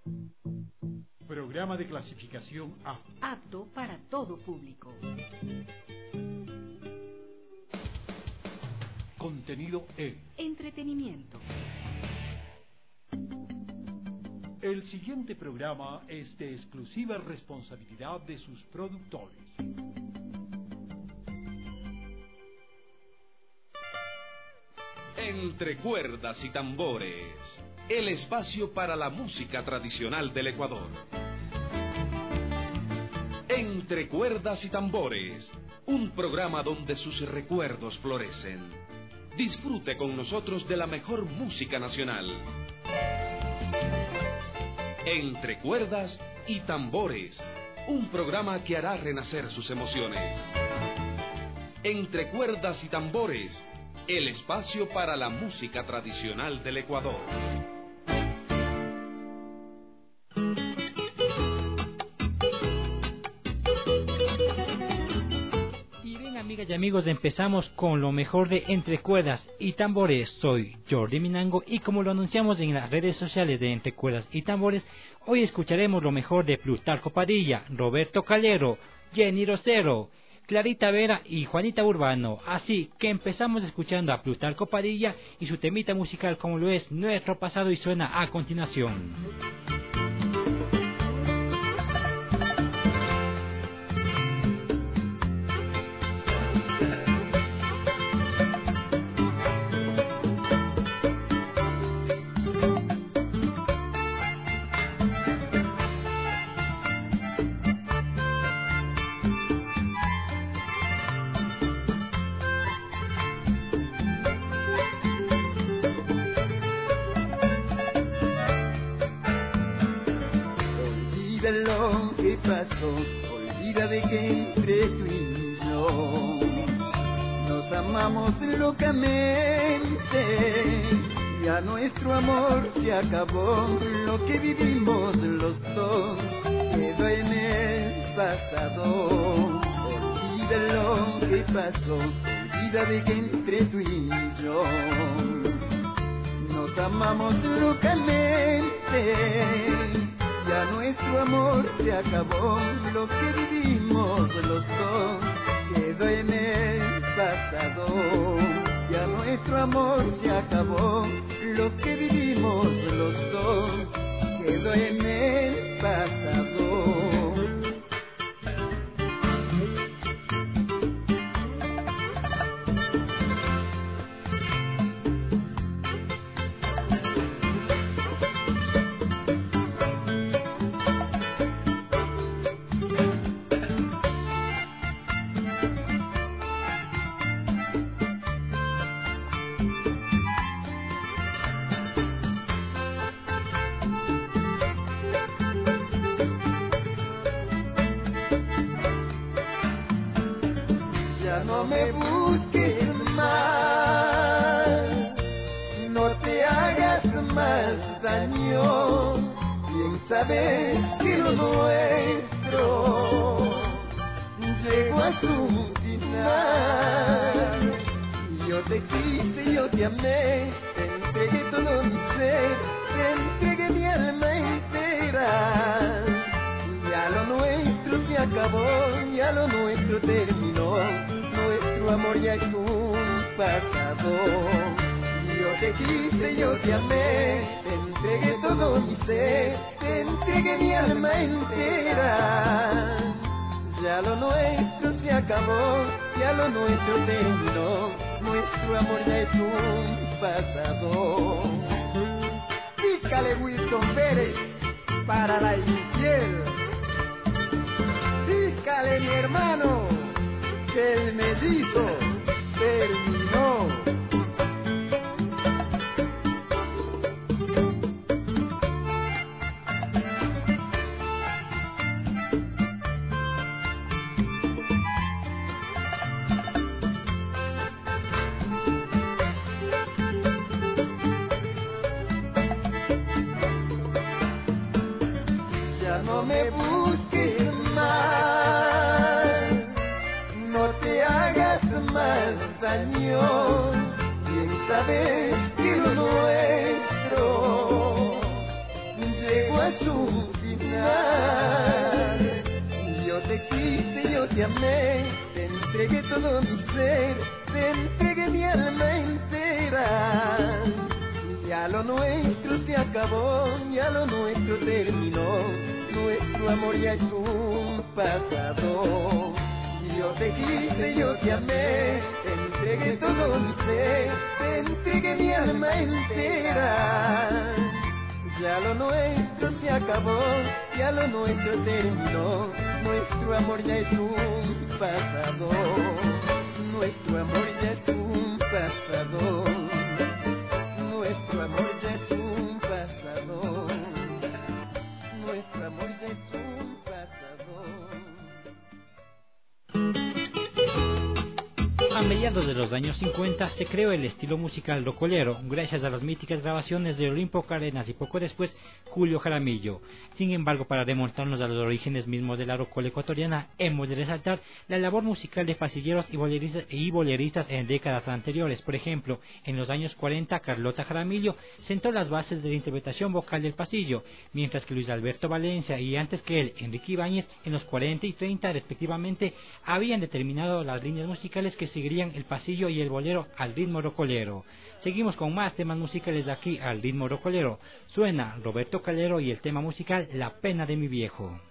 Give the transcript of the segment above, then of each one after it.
Programa de clasificación A. Apto para todo público. Contenido E. Entretenimiento. El siguiente programa es de exclusiva responsabilidad de sus productores. Entre cuerdas y tambores, el espacio para la música tradicional del Ecuador. Entre cuerdas y tambores, un programa donde sus recuerdos florecen. Disfrute con nosotros de la mejor música nacional. Entre cuerdas y tambores, un programa que hará renacer sus emociones. Entre cuerdas y tambores, el espacio para la música tradicional del Ecuador. Y bien, amigas y amigos, empezamos con lo mejor de Entre Cuerdas y Tambores. Soy Jordi Minango y como lo anunciamos en las redes sociales de Entre Cuerdas y Tambores, hoy escucharemos lo mejor de Plutarco Padilla, Roberto Calero, Jenny Rosero, Clarita Vera y Juanita Urbano. Así que empezamos escuchando a Plutarco Padilla y su temita musical como lo es Nuestro Pasado, y suena a continuación. Lo que pasó, olvida de que entre tú y yo nos amamos locamente. Ya nuestro amor se acabó, lo que vivimos los dos quedó en el pasado. Olvida lo que pasó, olvida de que entre tú y yo nos amamos locamente. Ya nuestro amor se acabó, lo que vivimos los dos quedó en el pasado. Ya nuestro amor se acabó, lo que vivimos los dos quedó en el pasado. No me busques más, no te hagas más daño, bien sabes que lo nuestro llegó a su final. Yo te quise, yo te amé, te entregué todo mi ser, te entregué mi alma entera. Ya lo nuestro se acabó, ya lo nuestro terminó. Nuestro amor ya es un pasado. Yo te quise, yo te amé, te entregué todo mi ser, te entregué mi alma entera. Ya lo nuestro se acabó, ya lo nuestro terminó. Nuestro amor ya es un pasado. Pícale Wilson Pérez para la infiel. Pícale mi hermano, que el mellizo terminó. Ya no me busques más, no te hagas más daño, bien sabes que lo nuestro llegó a a su final. Yo te quise, yo te amé, te entregué todo mi ser, te entregué mi alma entera. Ya lo nuestro se acabó, ya lo nuestro terminó, nuestro amor ya es un pasado. Yo te quise, yo te amé, te entregué todo mi ser, te entregué mi alma entera. Ya lo nuestro se acabó, ya lo nuestro terminó, nuestro amor ya es un pasado, nuestro amor ya es un pasado, nuestro amor ya es un pasado, nuestro amor ya es un pasado. A mediados de los años 50 se creó el estilo musical rocolero, gracias a las míticas grabaciones de Olimpo Cárdenas y poco después Julio Jaramillo. Sin embargo, para remontarnos a los orígenes mismos de la rocola ecuatoriana, hemos de resaltar la labor musical de pasilleros y boleristas en décadas anteriores. Por ejemplo, en los años 40, Carlota Jaramillo sentó las bases de la interpretación vocal del pasillo, mientras que Luis Alberto Valencia y antes que él, Enrique Ibáñez, en los 40 y 30 respectivamente, habían determinado las líneas musicales que seguirían el pasillo y el bolero al ritmo rocolero. Seguimos con más temas musicales de aquí al ritmo rocolero. Suena Roberto Calero y el tema musical La pena de mi viejo.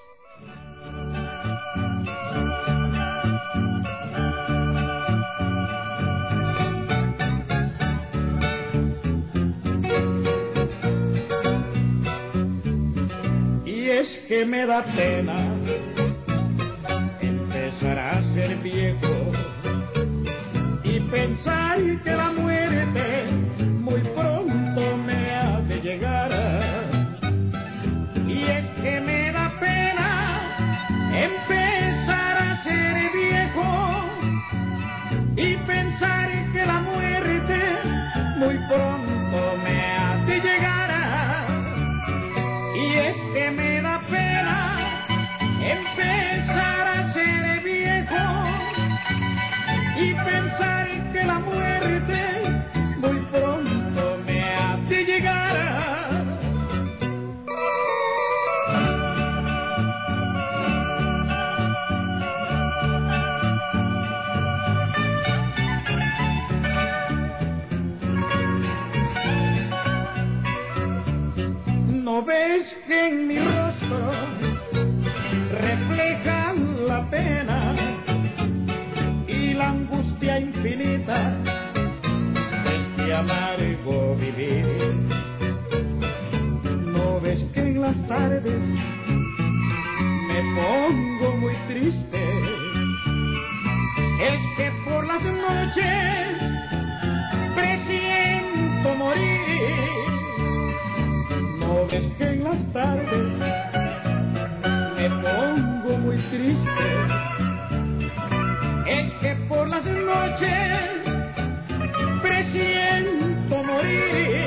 Y es que me da pena empezar a ser viejo y pensar que la muerte muy pronto me ha de llegar. Y es que me da pena empezar a ser viejo y pensar que la muerte muy pronto me ha de llegar. Y es que me da pena empezar a ser viejo y pensar que la muerte muy pronto me ha de llegar. ¿No ves que en mi rostro reflejan la pena y la angustia infinita de este amargo vivir? ¿No ves que en las tardes me pongo muy triste? Es que por las noches presiento morir. ¿No ves que en las tardes me pongo muy triste? Es que por las noches presiento morir.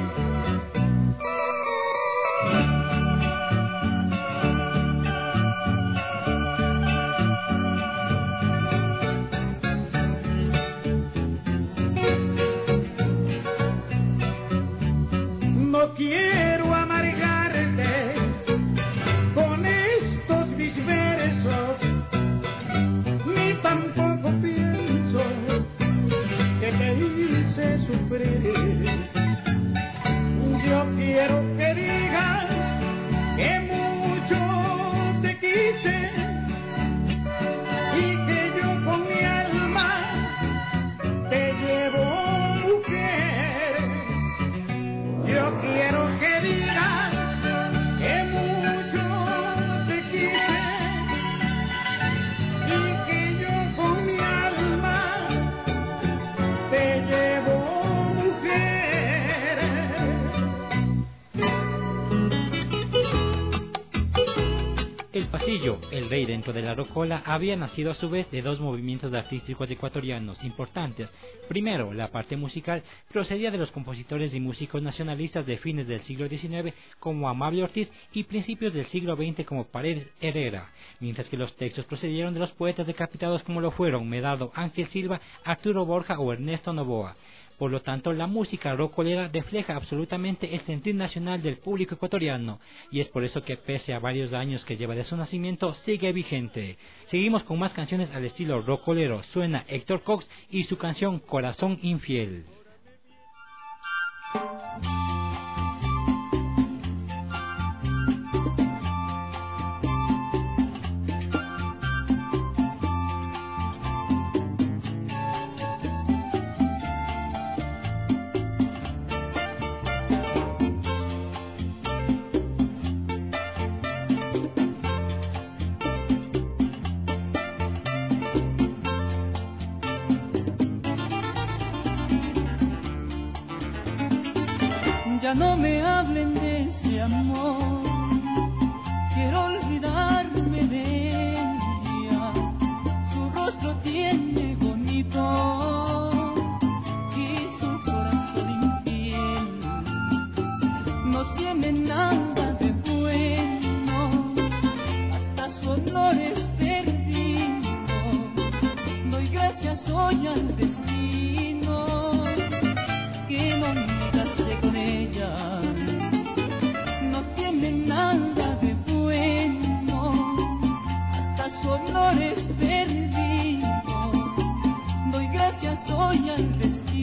No quiero amargarte con estos mis versos, ni tampoco pienso que te hice sufrir. Yo quiero que digas que mucho te quise y que yo con mi alma te llevo, mujer. Yo quiero que digas que mucho te quise y que yo con mi alma te llevo, mujer. El pasillo, el rey dentro de la rocola, había nacido a su vez de dos movimientos artísticos ecuatorianos importantes. Primero, la parte musical procedía de los compositores y músicos nacionalistas de fines del siglo XIX como Amable Ortiz y principios del siglo XX como Paredes Herrera, mientras que los textos procedieron de los poetas decapitados como lo fueron Medardo Ángel Silva, Arturo Borja o Ernesto Novoa. Por lo tanto, la música rocolera refleja absolutamente el sentir nacional del público ecuatoriano, y es por eso que pese a varios años que lleva de su nacimiento, sigue vigente. Seguimos con más canciones al estilo rocolero. Suena Héctor Cox y su canción Corazón Infiel. Ya no me hablen de ese amor, quiero olvidarme de ella. Su rostro tiene bonito y su corazón infiel. No tiene nada de bueno, hasta su honor es perdido. Doy gracias hoy al destino que no me casé con ella. No tiene nada de bueno, hasta su honor es perdido. Doy gracias hoy al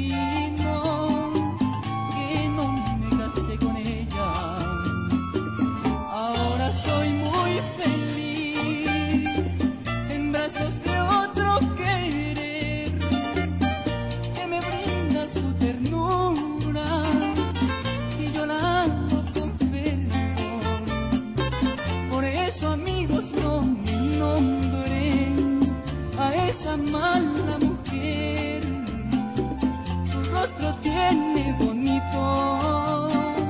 destino que no me casé con ella. Ahora soy muy feliz en brazos de otro querer que me brinda su ternura y yo la amo con perdón. Por eso, amigos, no me nombren a esa mala mujer. Su rostro tiene bonito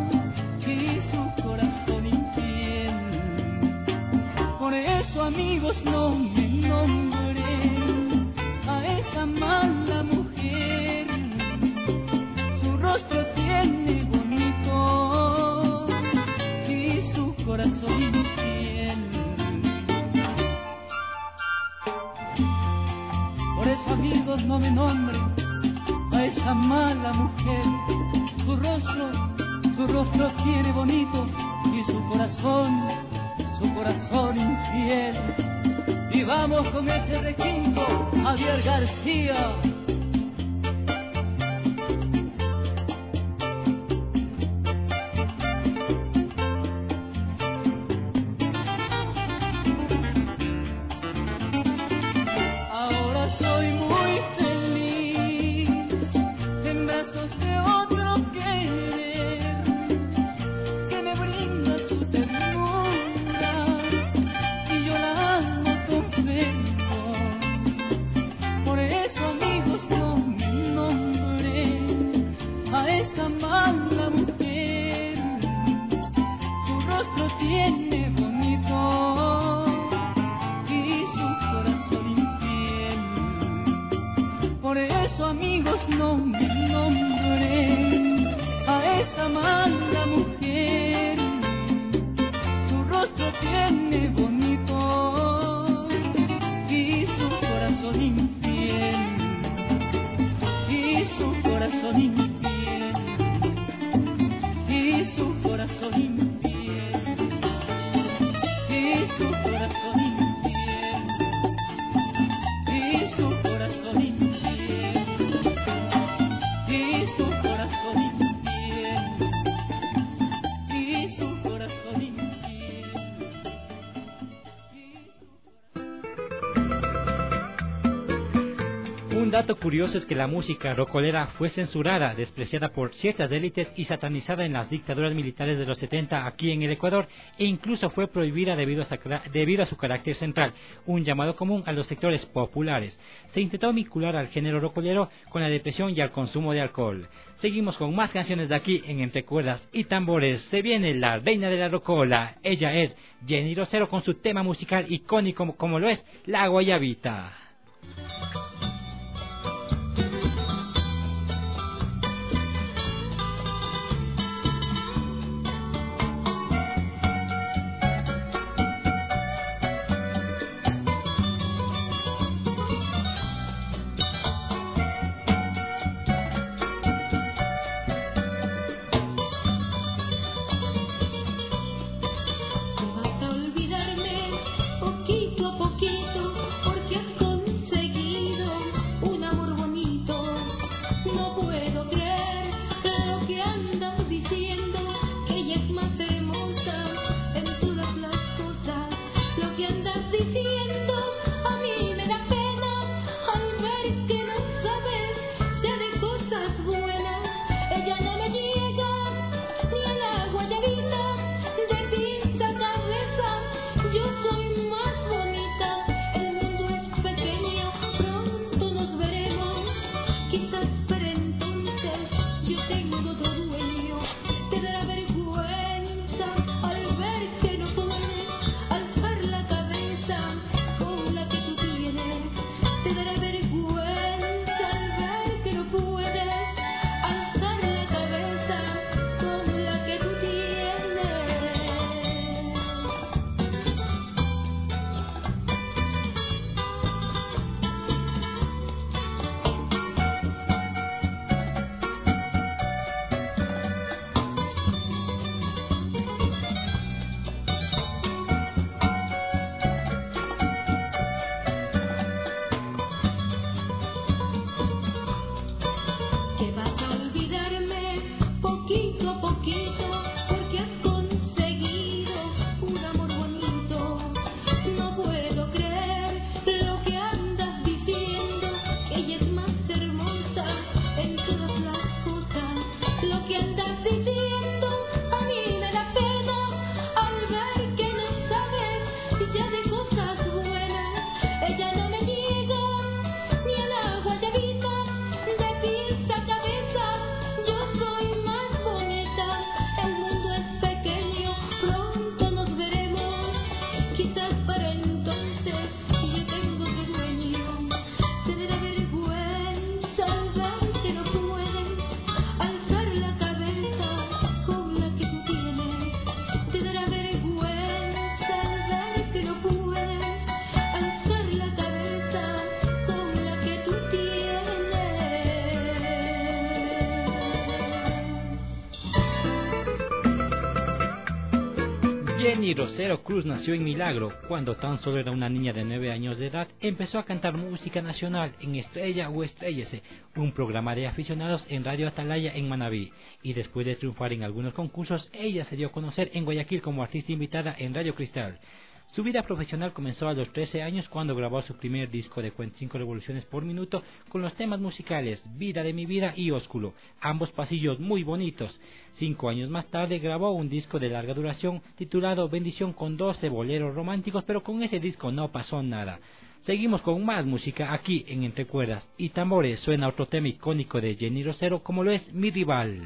y su corazón infiel. Por eso, amigos, no me nombren a esa mala mujer. Su rostro tiene bonito y su corazón infiel. Por eso, amigos, no me nombren a esa mala mujer. Su rostro tiene bonito y su corazón infiel. Y vamos con ese requinto, Javier García. Ahora soy muy feliz en brazos de otro querer que me brinda su ternura y yo la amo con perdón. Por eso, amigos, no me nombren a esa mala mujer. Su rostro tiene bonito y su corazón infiel. Por eso, amigos, no me nombren a esa mala mujer. Su rostro tiene bonito y su corazón infiel. Y su corazón infiel. Y su corazón infiel. Y su corazón infiel. Y su corazón infiel. Y su corazón infiel. Y su corazón infiel. Un dato curioso es que la música rocolera fue censurada, despreciada por ciertas élites y satanizada en las dictaduras militares de los 70 aquí en el Ecuador, e incluso fue prohibida debido a su carácter central, un llamado común a los sectores populares. Se intentó vincular al género rocolero con la depresión y al consumo de alcohol. Seguimos con más canciones de aquí en Entre Cuerdas y Tambores. Se viene la reina de la rocola. Ella es Jenny Rosero con su tema musical icónico como lo es La Guayabita. Jenny Rosero Cruz nació en Milagro. Cuando tan solo era una niña de 9 años de edad, empezó a cantar música nacional en Estrella o Estrellese, un programa de aficionados en Radio Atalaya en Manabí. Y después de triunfar en algunos concursos, ella se dio a conocer en Guayaquil como artista invitada en Radio Cristal. Su vida profesional comenzó a los 13 años cuando grabó su primer disco de 45 revoluciones por minuto con los temas musicales Vida de mi vida y Ósculo, ambos pasillos muy bonitos. 5 años más tarde grabó un disco de larga duración titulado Bendición con 12 boleros románticos, pero con ese disco no pasó nada. Seguimos con más música aquí en Entre Cuerdas y Tambores. Suena otro tema icónico de Jenny Rosero como lo es Mi Rival.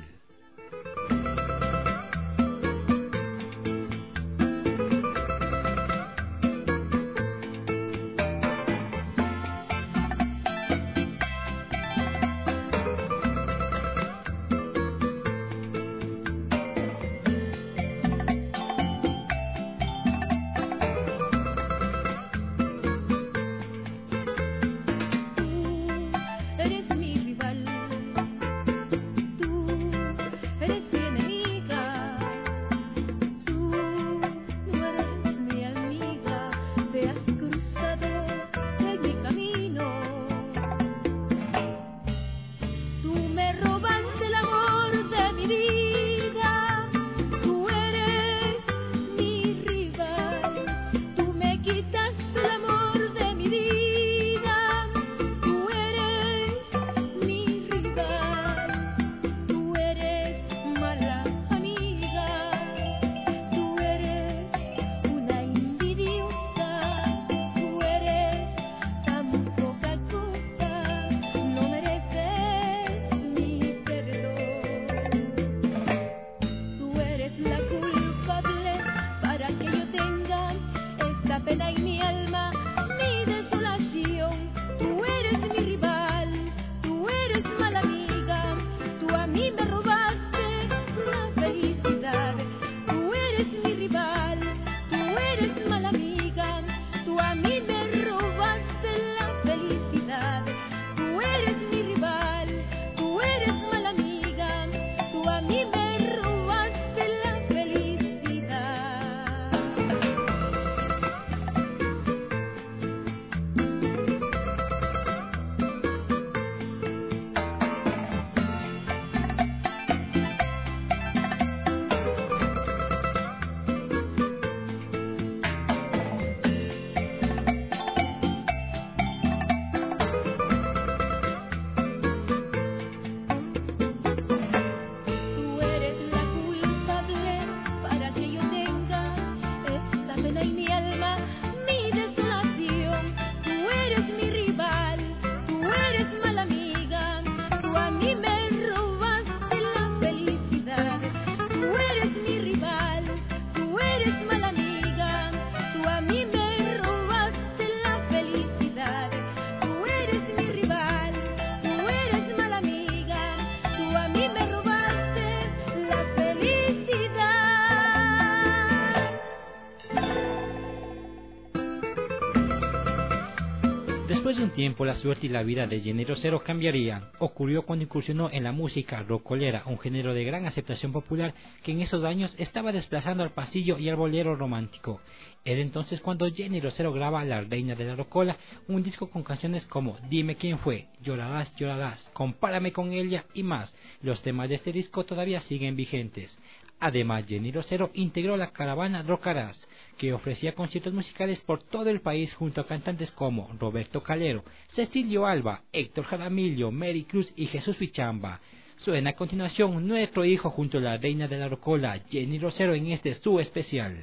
Después de un tiempo, la suerte y la vida de Jenny Rosero cambiarían. Ocurrió cuando incursionó en la música rocolera, un género de gran aceptación popular que en esos años estaba desplazando al pasillo y al bolero romántico. Era entonces cuando Jenny Rosero graba La Reina de la Rocola, un disco con canciones como Dime quién fue, Llorarás, llorarás, Compárame con ella y más. Los temas de este disco todavía siguen vigentes. Además, Jenny Rosero integró la caravana Rocarás, que ofrecía conciertos musicales por todo el país junto a cantantes como Roberto Calero, Cecilio Alba, Héctor Jaramillo, Mary Cruz y Jesús Pichamba. Suena a continuación Nuestro Hijo junto a la Reina de la Rocola, Jenny Rosero, en este su especial.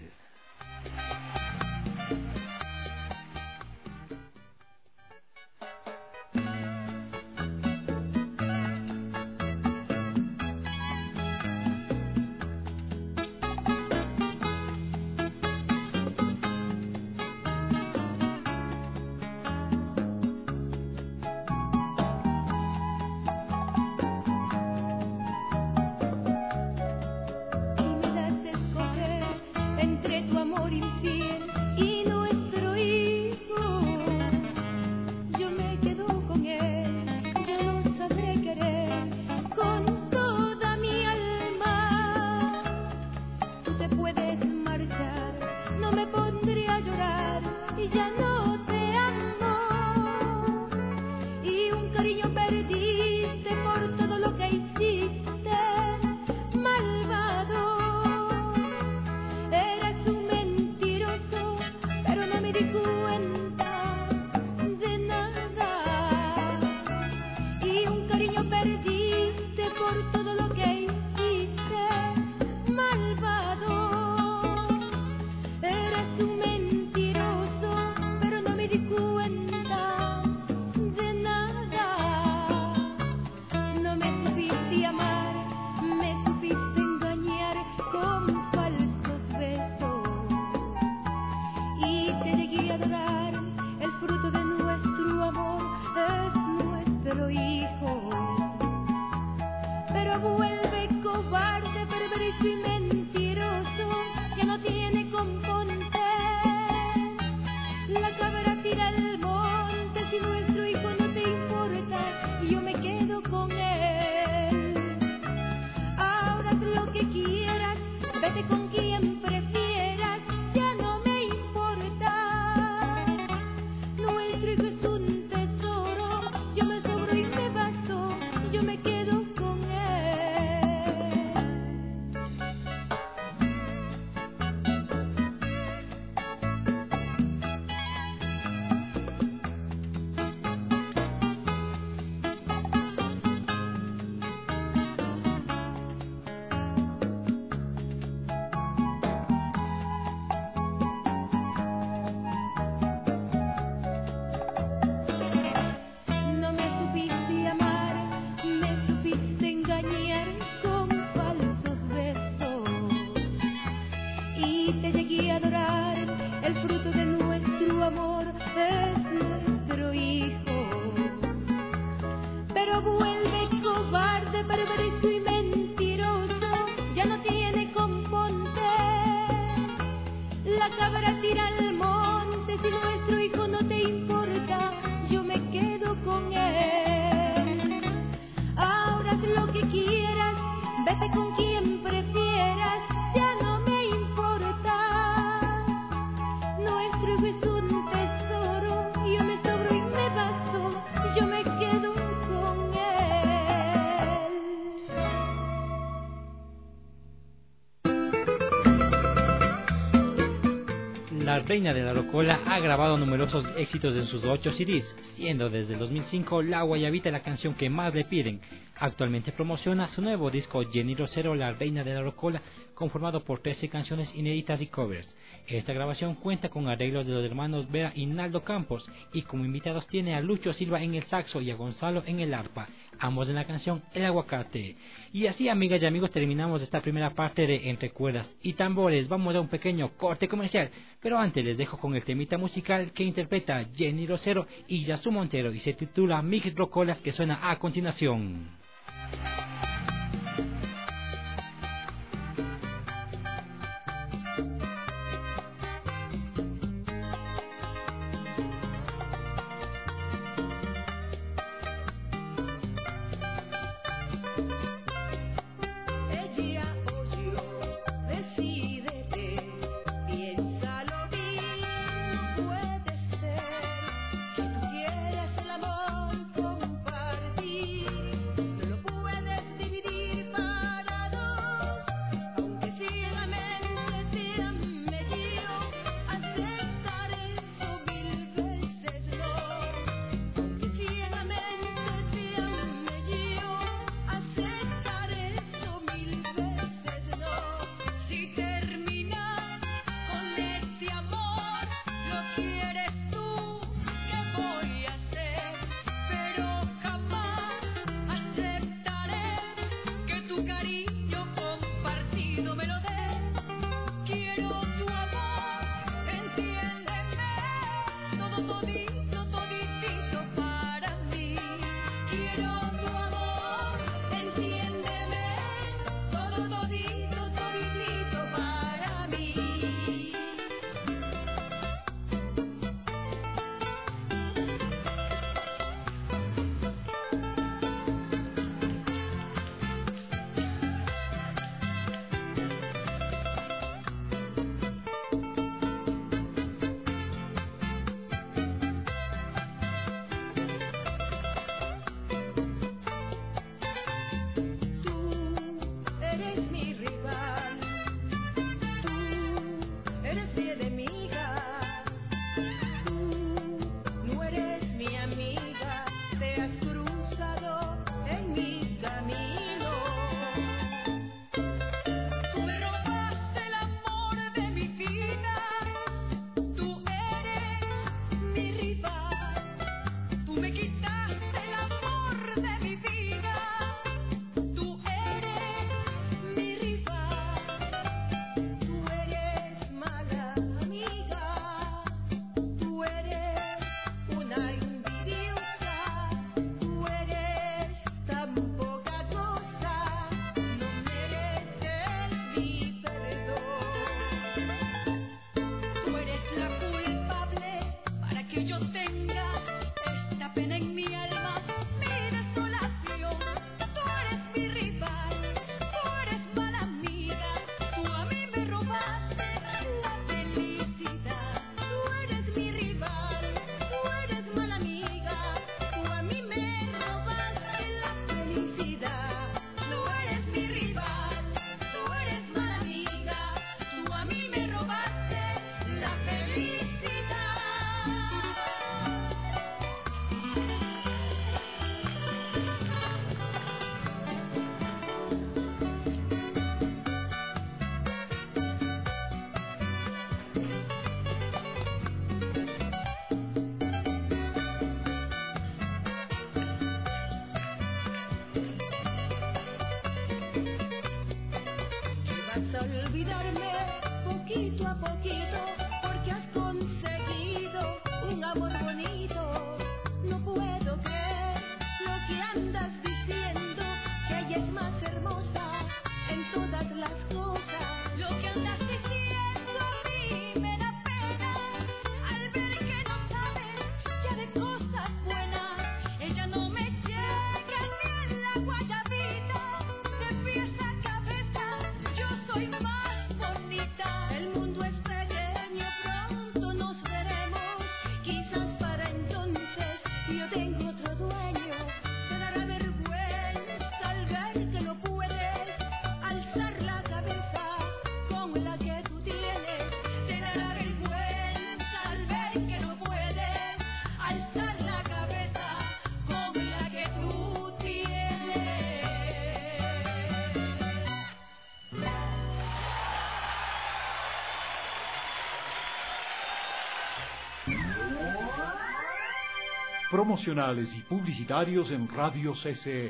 puedes marchar, no me pondré a llorar y ya no te amo. Y un cariño perdiste por todo lo que hiciste, malvado. Eres un mentiroso, pero no me di cuenta de nada. Y un cariño perdiste por todo lo que hiciste, malvado. Eres un mentiroso, pero no me di cuenta de nada. No me supiste amar, me supiste engañar con falsos besos. Y te llegué a adorar, el fruto de nuestro amor es nuestro hijo. Pero vuelve cobarde, perverso y mentiroso, ya no tiene componte. La cabra tira al monte, si nuestro hijo no te importa, yo me quedo con él. Ahora haz lo que quieras, vete con quien prefieras, ya no me importa. Nuestro hijo es un tesoro, yo me sobro y me basto, yo me quedo con él. No me supiste amar, me supiste engañar con falsos besos. Y te llegué a adorar, el fruto de nuestro amor es nuestro hijo. Pero vuelve cobarde, perverso y mentiroso, ya no tiene componte. La cabra tira al monte, si nuestro hijo no te importa, yo me quedo con él. Ahora haz lo que quieras, vete con quien prefieras, ya no me importa. Nuestro hijo es un tesoro, yo me sobro y me basto, yo me quedo con él. La reina de la rocola ha grabado numerosos éxitos en sus 8 CDs, siendo desde el 2005 La Guayabita la canción que más le piden. Actualmente promociona su nuevo disco Jenny Rosero, La reina de la rocola, conformado por 13 canciones inéditas y covers. Esta grabación cuenta con arreglos de los hermanos Vera y Naldo Campos, y como invitados tiene a Lucho Silva en el saxo y a Gonzalo en el arpa, ambos en la canción El Aguacate. Y así, amigas y amigos, terminamos esta primera parte de Entre Cuerdas y Tambores. Vamos a un pequeño corte comercial, pero antes les dejo con el temita musical que interpreta Jenny Rosero y Yasu Montero, y se titula Mix Rocolas, que suena a continuación. Quieres el amor compartir, no lo puedes a poquito, porque has conseguido un amor bonito. No puedo creer lo que andas diciendo, que ella es más hermosa en todas las cosas. Lo que andas diciendo a mí me da pena, al ver que no sabes ya de cosas buenas. Ella no me llega ni en la guayabita, de pies a cabeza yo soy más bonita. El mundo es pequeño, pronto nos veremos, quizás para entonces yo tengo otro dueño. Te dará vergüenza al ver que no puedes alzar la cabeza con la que tú tienes. Te dará vergüenza al ver que no puedes alzar la cabeza con la que tú tienes. Promocionales y publicitarios en Radio CCE.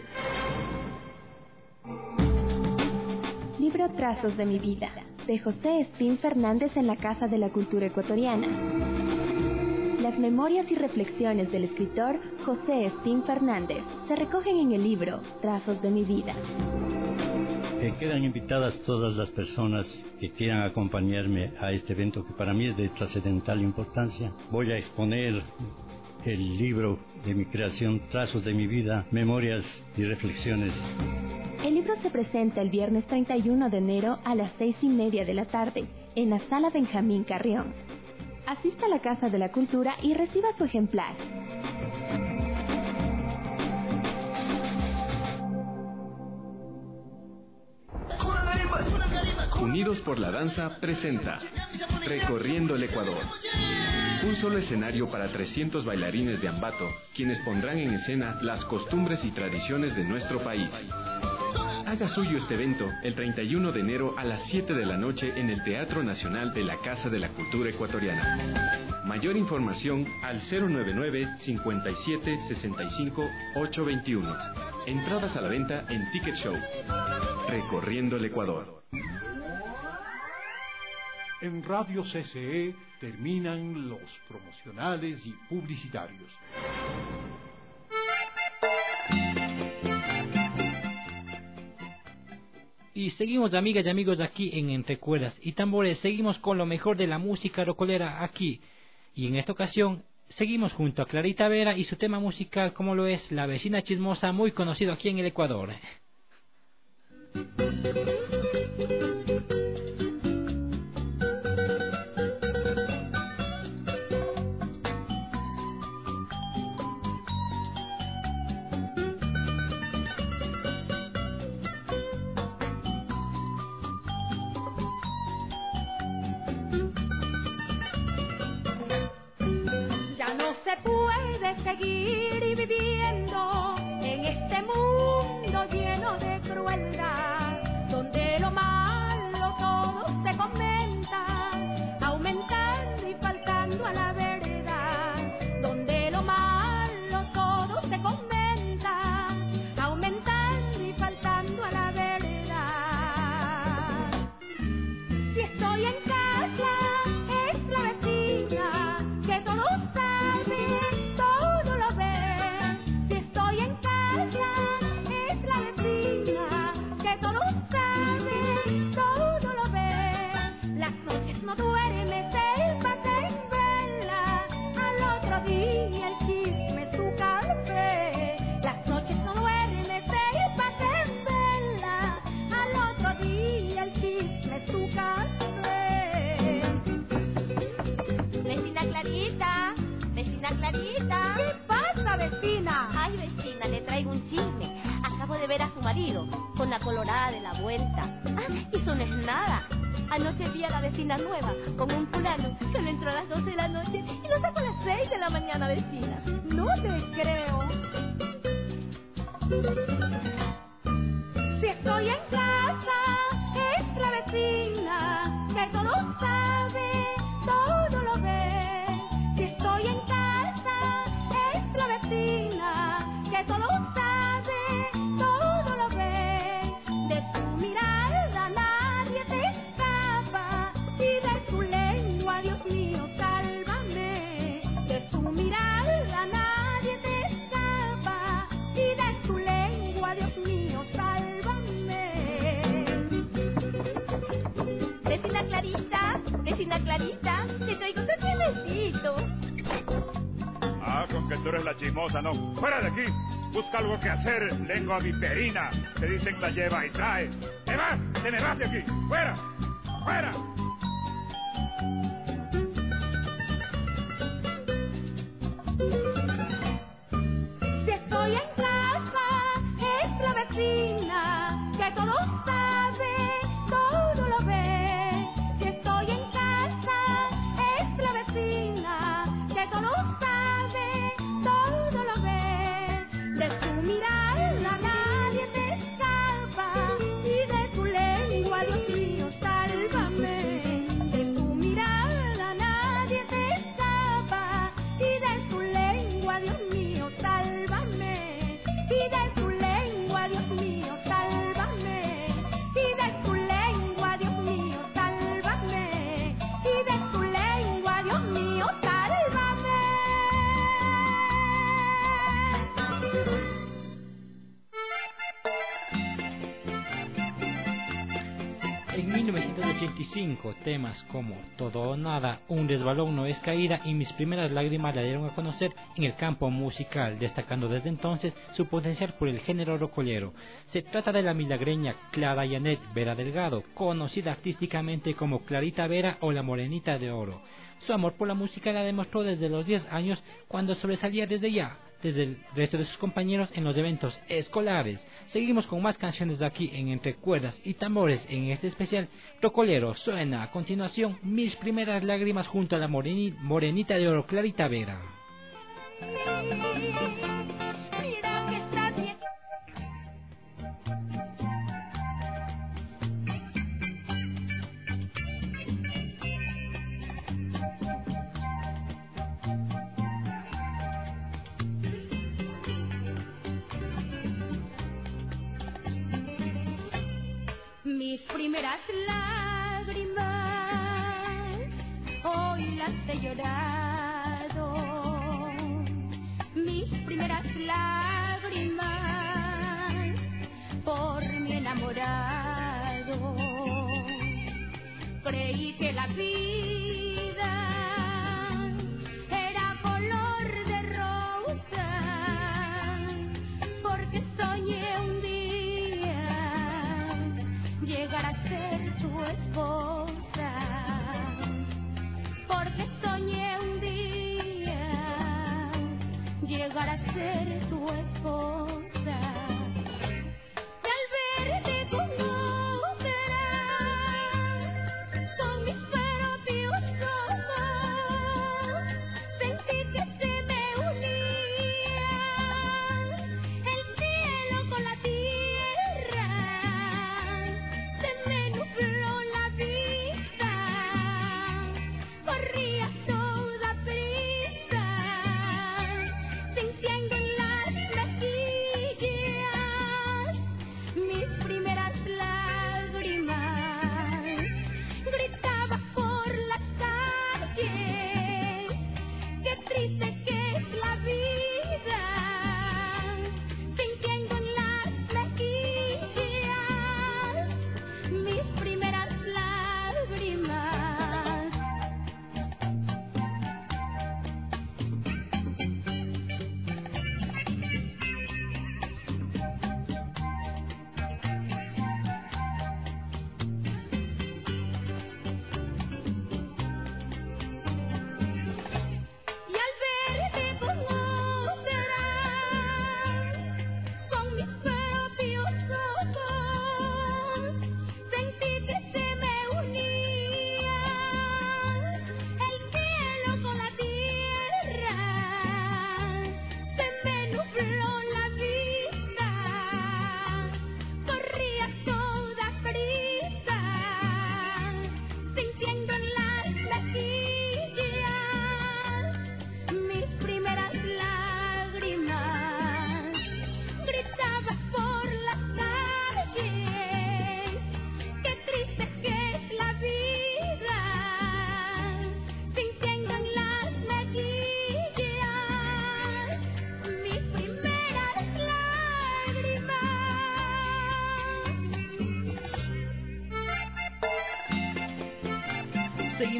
Libro Trazos de mi vida, de José Espín Fernández en la Casa de la Cultura Ecuatoriana. Las memorias y reflexiones del escritor José Espín Fernández se recogen en el libro Trazos de mi vida. Quedan invitadas todas las personas que quieran acompañarme a este evento que para mí es de trascendental importancia. Voy a exponer el libro de mi creación, Trazos de mi vida, memorias y reflexiones. El libro se presenta el viernes 31 de enero a las 6:30 de la tarde en la Sala Benjamín Carrión. Asista a la Casa de la Cultura y reciba su ejemplar. Unidos por la Danza presenta Recorriendo el Ecuador. Un solo escenario para 300 bailarines de Ambato, quienes pondrán en escena las costumbres y tradiciones de nuestro país. Haga suyo este evento el 31 de enero a las 7 de la noche en el Teatro Nacional de la Casa de la Cultura Ecuatoriana. Mayor información al 099 57 65 821. Entradas a la venta en Ticket Show. Recorriendo el Ecuador. En Radio CCE terminan los promocionales y publicitarios. Y seguimos, amigas y amigos, aquí en Entre Cuerdas y Tambores. Seguimos con lo mejor de la música rocolera aquí. Y en esta ocasión seguimos junto a Clarita Vera y su tema musical, como lo es La Vecina Chismosa, muy conocido aquí en el Ecuador. Seguir viviendo en este mundo lleno de crueldad, donde lo malo todo se comenta, aumentando y faltando a la verdad, donde lo malo todo se comenta, aumentando y faltando a la verdad. Si estoy en casa es la vecina que todo sabe. Ay, vecina, le traigo un chisme. Acabo de ver a su marido con la colorada de la vuelta. Ah, eso no es nada. Anoche vi a la vecina nueva con un fulano que le entró a las 12 de la noche y lo sacó a las 6 de la mañana, vecina. No te creo. Si estoy en casa es la vecina que todo sabe, todo lo ve. Si estoy en casa es la vecina que todo sabe, todo lo ve. De tu mirada nadie te escapa y de tu lengua vecina Clarita. Te traigo otro tiendecito. Ah, con que tú eres la chismosa, ¿no? ¡Fuera de aquí! Busca algo que hacer, lengua viperina. Te dicen la lleva y trae. ¡Te vas! ¡Te me vas de aquí! ¡Fuera! ¡Fuera! Si estoy en casa, es la vecina que todo sabe, todo lo ve. Si estoy en casa, es la vecina que todo sabe, todo lo ve. De su mirada nadie te escapa y de su lengua, Dios mío, sálvame. De su mirada nadie te escapa y de su lengua, Dios mío, sálvame. Y de su lengua, Dios mío, sálvame. Y de su lengua, Dios mío, sálvame. Y de su lengua, Dios mío, sálvame. En 1985, temas como Todo o Nada, Un Resbalón No Es Caída y Mis Primeras Lágrimas la dieron a conocer en el campo musical, destacando desde entonces su potencial por el género rocollero. Se trata de la milagreña Clara Janet Vera Delgado, conocida artísticamente como Clarita Vera o la Morenita de Oro. Su amor por la música la demostró desde los 10 años, cuando sobresalía desde el resto de sus compañeros en los eventos escolares. Seguimos con más canciones de aquí en Entre Cuerdas y Tambores en este especial rocolero. Suena a continuación Mis Primeras Lágrimas junto a la Morenita de Oro Clarita Vera. Mis primeras lágrimas hoy las he llorado. Mis primeras lágrimas por mi enamorado. Creí que la vida era color de rosa, porque soñé un día llegar a ser tu esposa, porque soñé un día llegar a ser tu esposa. Y al verte con otra, con mis propios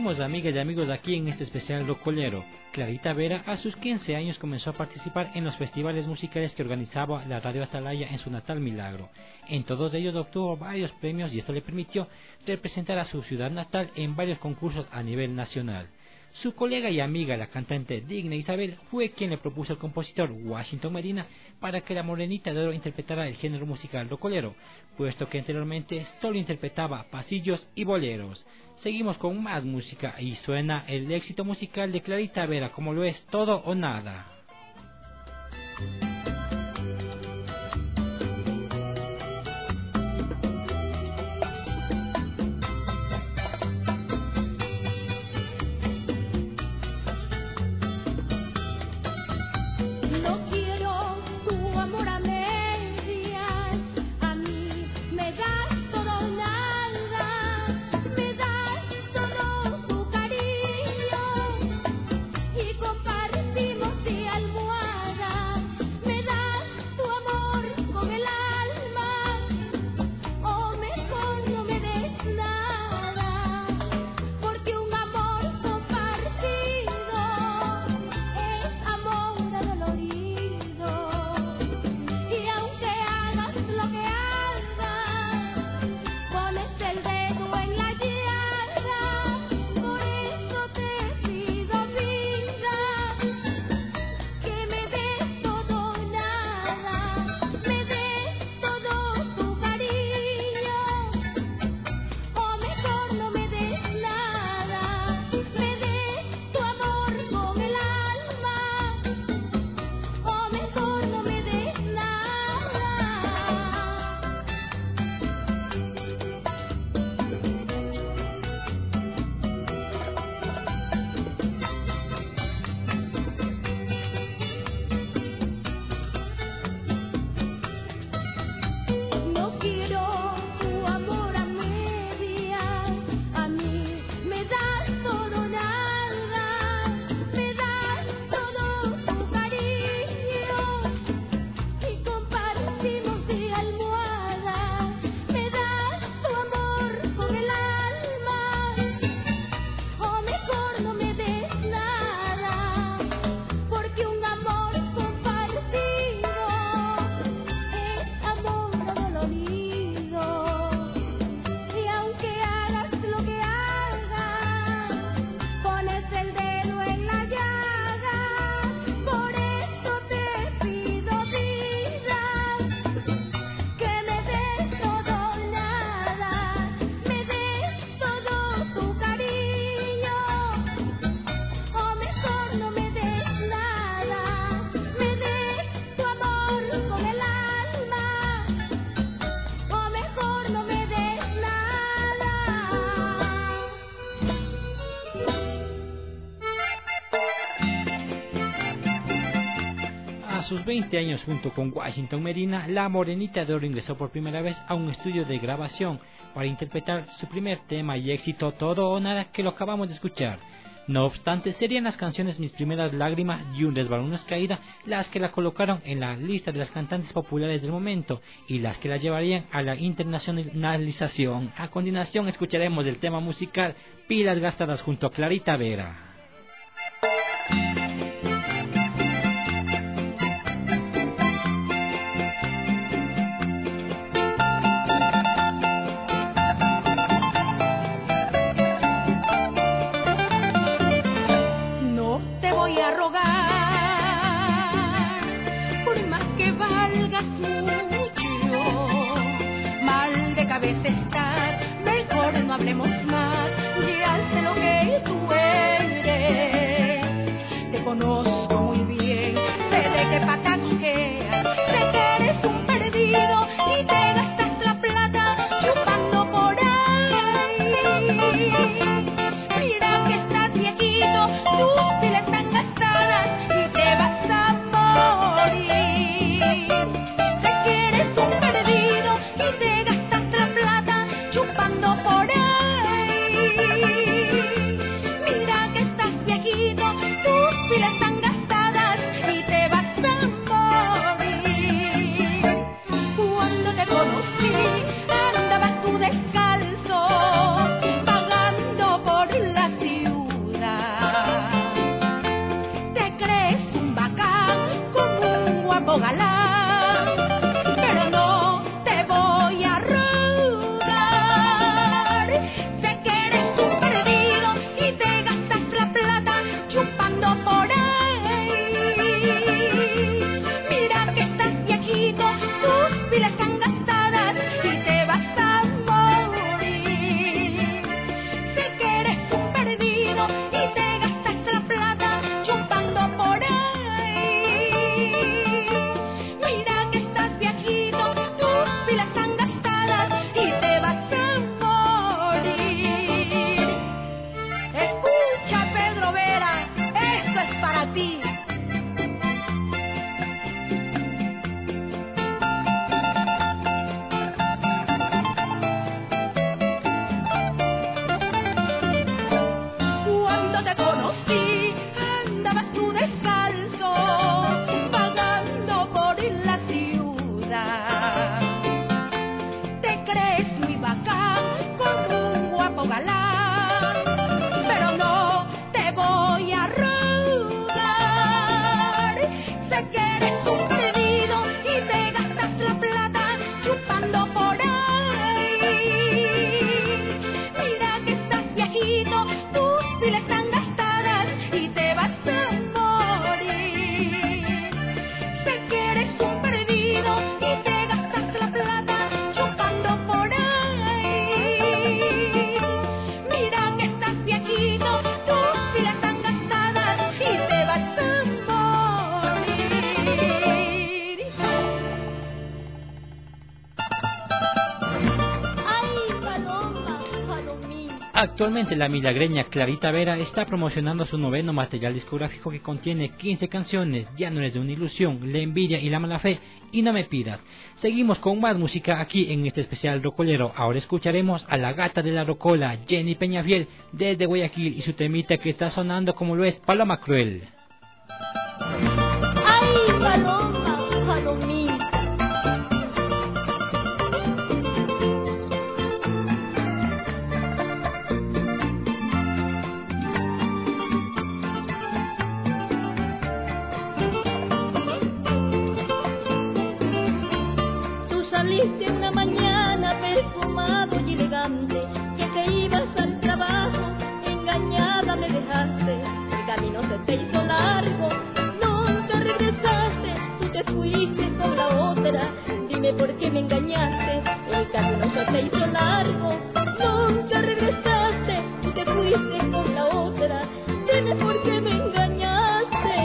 seguimos, amigas y amigos, aquí en este especial rocolero. Clarita Vera a sus 15 años comenzó a participar en los festivales musicales que organizaba la Radio Atalaya en su natal Milagro. En todos ellos obtuvo varios premios y esto le permitió representar a su ciudad natal en varios concursos a nivel nacional. Su colega y amiga, la cantante Digna Isabel, fue quien le propuso al compositor Washington Medina para que la Morenita de Oro interpretara el género musical rocolero, puesto que anteriormente solo interpretaba pasillos y boleros. Seguimos con más música y suena el éxito musical de Clarita Vera, como lo es Todo o Nada. A sus 20 años, junto con Washington Medina, la Morenita de Oro ingresó por primera vez a un estudio de grabación para interpretar su primer tema y éxito, Todo o Nada, que lo acabamos de escuchar. No obstante, serían las canciones Mis Primeras Lágrimas y Un Resbalón Una Caída las que la colocaron en la lista de las cantantes populares del momento y las que la llevarían a la internacionalización. A continuación escucharemos el tema musical Pilas Gastadas junto a Clarita Vera. Mejor no hablemos más, ya sé lo que tú eres. Te conozco muy bien, sé de qué pata cojeas, sé que eres un perdido y te gastas la plata chupando por ahí. Mira que estás viejito, tus pilas están gastadas y te vas a morir. Sé que eres un perdido y te gastas chupando por ahí. pilas están gastadas y te vas a morir. Sé que eres un perdido y te gastaste la plata chupando por ahí. Mira que estás viejito, tus pilas están gastadas y te vas a morir. Ay, paloma, palomín. Actualmente la milagreña Clarita Vera está promocionando su noveno material discográfico que contiene 15 canciones, Ya no eres de una ilusión, La envidia y la mala fe, y No me pidas. Seguimos con más música aquí en este especial rocolero. Ahora escucharemos a la gata de la rocola, Jenny Peñafiel, desde Guayaquil, y su temita que está sonando como lo es Paloma Cruel. Ay, paloma, palomín. Tú saliste una mañana perfumado y elegante, que te ibas al trabajo, engañada me dejaste, el camino se te hizo largo, nunca regresaste, tú te fuiste con la otra, dime por qué me engañaste, el camino se te hizo largo, nunca regresaste, tú te fuiste con la otra, dime por qué me engañaste.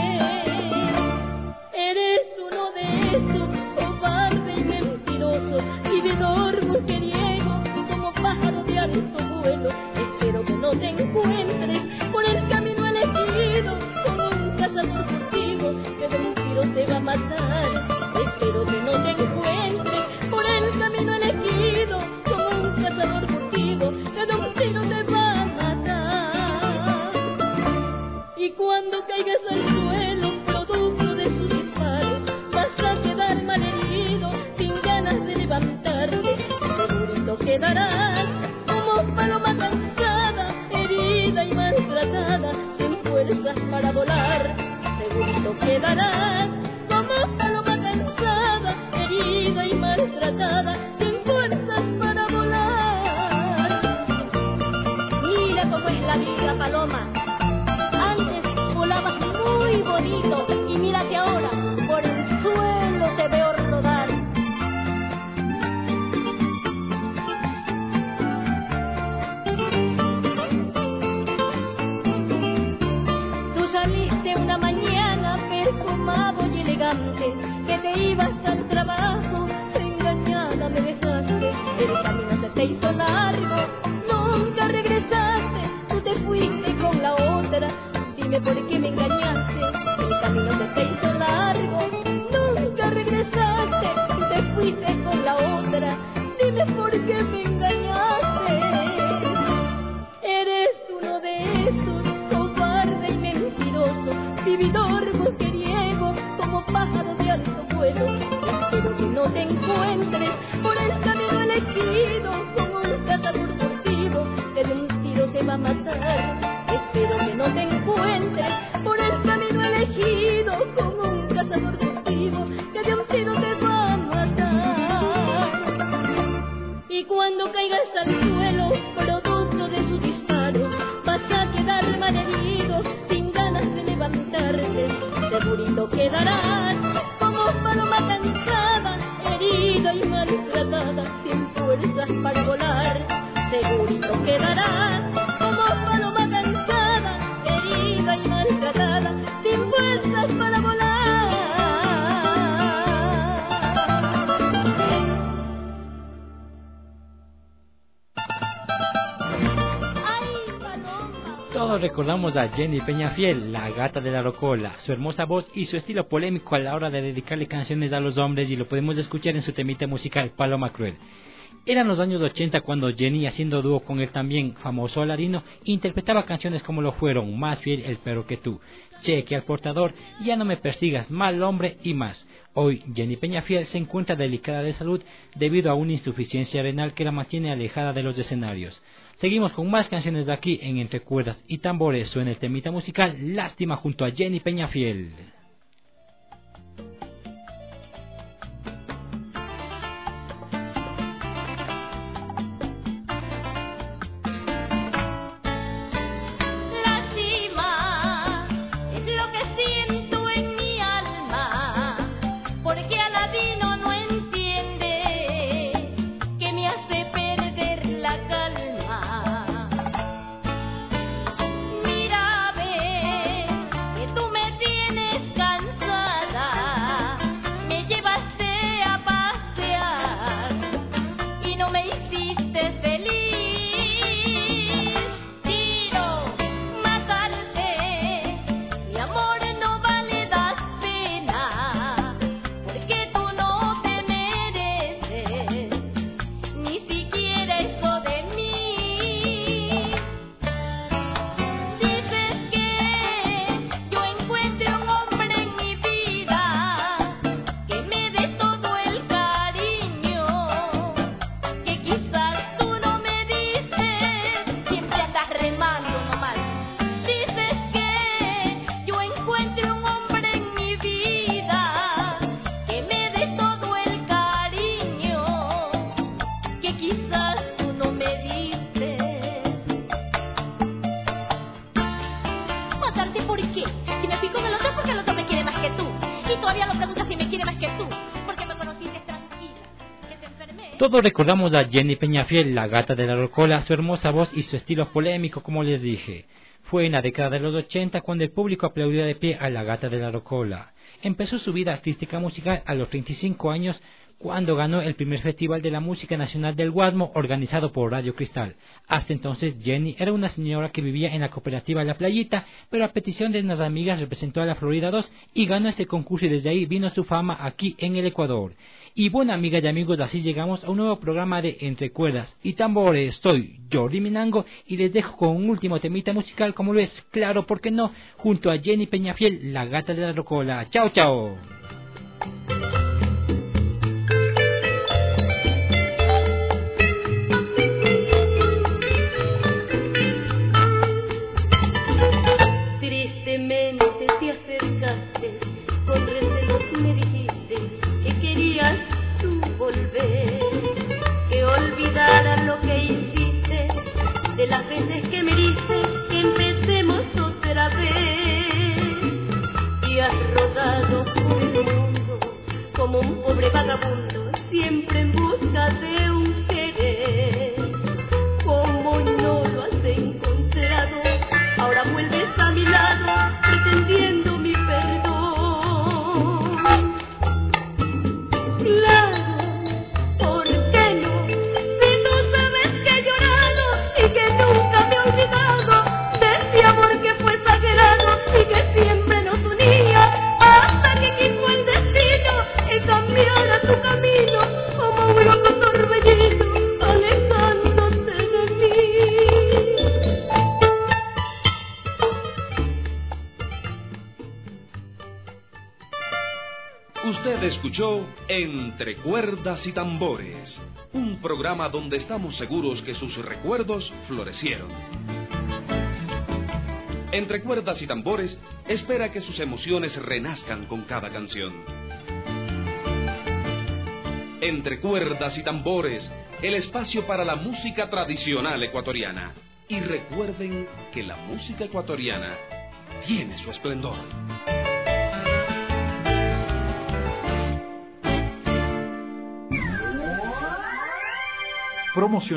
Eres uno de esos, cobarde y mentiroso, vividor mujeriego, como pájaro de alto vuelo. Espero que no te encuentres por el camino elegido, con un cazador furtivo que de un tiro te va a matar. Espero que no te encuentres por el camino elegido, con un cazador furtivo que de un tiro te va a matar. Y cuando caigas al suelo, producto de sus disparos, vas a quedar malherido, sin ganas de levantarte. Segurito quedarás como paloma cansada, herida y maltratada, sin fuerzas para volar. Segurito quedarás como paloma cansada, herida y maltratada, sin fuerzas para volar. Mira cómo es la vida, paloma. Antes volabas muy bonito y mírate ahora, por el suelo te veo rodar. Tú saliste una mañana perfumado y elegante, que te ibas al trabajo, engañada me dejaste, el camino se te hizo largo, nunca regresaste, tú te fuiste con la otra, dime por qué me engañaste, el camino se te hizo largo, nunca regresaste, tú te fuiste con la otra, dime por qué me engañaste. Eres uno de esos, cobarde y mentiroso, vividor mujeriego, como pájaro de alto vuelo. Espero que no te encuentres por el camino elegido, como un cazador furtivo que de un tiro te va a matar. Espero que no te encuentres por el camino elegido, como un cazador furtivo que de un tiro te va a matar. Y cuando caigas al suelo, producto de su disparo, vas a quedar malherido, sin ganas de levantarte. Segurito quedarás como paloma cansada, herida y maltratada, sin fuerzas para volar. Segurito quedarás como paloma cansada, herida y maltratada, sin fuerzas para volar. Todos recordamos a Jenny Peñafiel, la gata de la rocola, su hermosa voz y su estilo polémico a la hora de dedicarle canciones a los hombres, y lo podemos escuchar en su temita musical Paloma Cruel. Eran los años 80 cuando Jenny, haciendo dúo con el también famoso Aladino, interpretaba canciones como lo fueron Más fiel el perro que tú, Cheque al portador, Ya no me persigas, Mal hombre y más. Hoy Jenny Peñafiel se encuentra delicada de salud debido a una insuficiencia renal que la mantiene alejada de los escenarios. Seguimos con más canciones de aquí en Entre Cuerdas y Tambores. Suena el temita musical Lástima junto a Jenny Peñafiel. La qué? Si me fui con el otro es porque el otro me quiere más que tú. Y todavía lo preguntas si me quiere más que tú. Porque me conociste tranquila. Que te enfermé. Todos recordamos a Jenny Peñafiel, la gata de la rocola, su hermosa voz y su estilo polémico, como les dije. Fue en la década de los 80 cuando el público aplaudía de pie a la gata de la rocola. Empezó su vida artística musical a los 35 años cuando ganó el primer Festival de la Música Nacional del Guasmo organizado por Radio Cristal. Hasta entonces Jenny era una señora que vivía en la cooperativa La Playita, pero a petición de unas amigas representó a la Florida 2 y ganó ese concurso y desde ahí vino su fama aquí en el Ecuador. Y bueno, amigas y amigos, así llegamos a un nuevo programa de Entre Cuerdas y Tambores. Soy Jordi Minango y les dejo con un último temita musical, como lo es, claro, ¿por qué no?, junto a Jenny Peñafiel, la gata de la rocola. ¡Chao, chao! Tristemente te acercaste, con recelos me dijiste que querías tú volver, que olvidaras lo que hiciste, de las veces que me diste que empecemos otra vez. Y has rodado por el mundo como un pobre vagabundo, siempre en busca de un querer. Como no lo has encontrado, ahora vuelves a mi lado pretendiendo mi perdón. Claro, ¿por qué no? Si tú sabes que he llorado y que nunca me he olvidado de ese amor que fue exagerado y que siempre nos unía, hasta que quiso el destino y cambiara tu camino como un loco torbellino alejándose de mí. Usted escuchó Entre Cuerdas y Tambores, un programa donde estamos seguros que sus recuerdos florecieron. Entre Cuerdas y Tambores espera que sus emociones renazcan con cada canción. Entre Cuerdas y Tambores, el espacio para la música tradicional ecuatoriana. Y recuerden que la música ecuatoriana tiene su esplendor. Promoción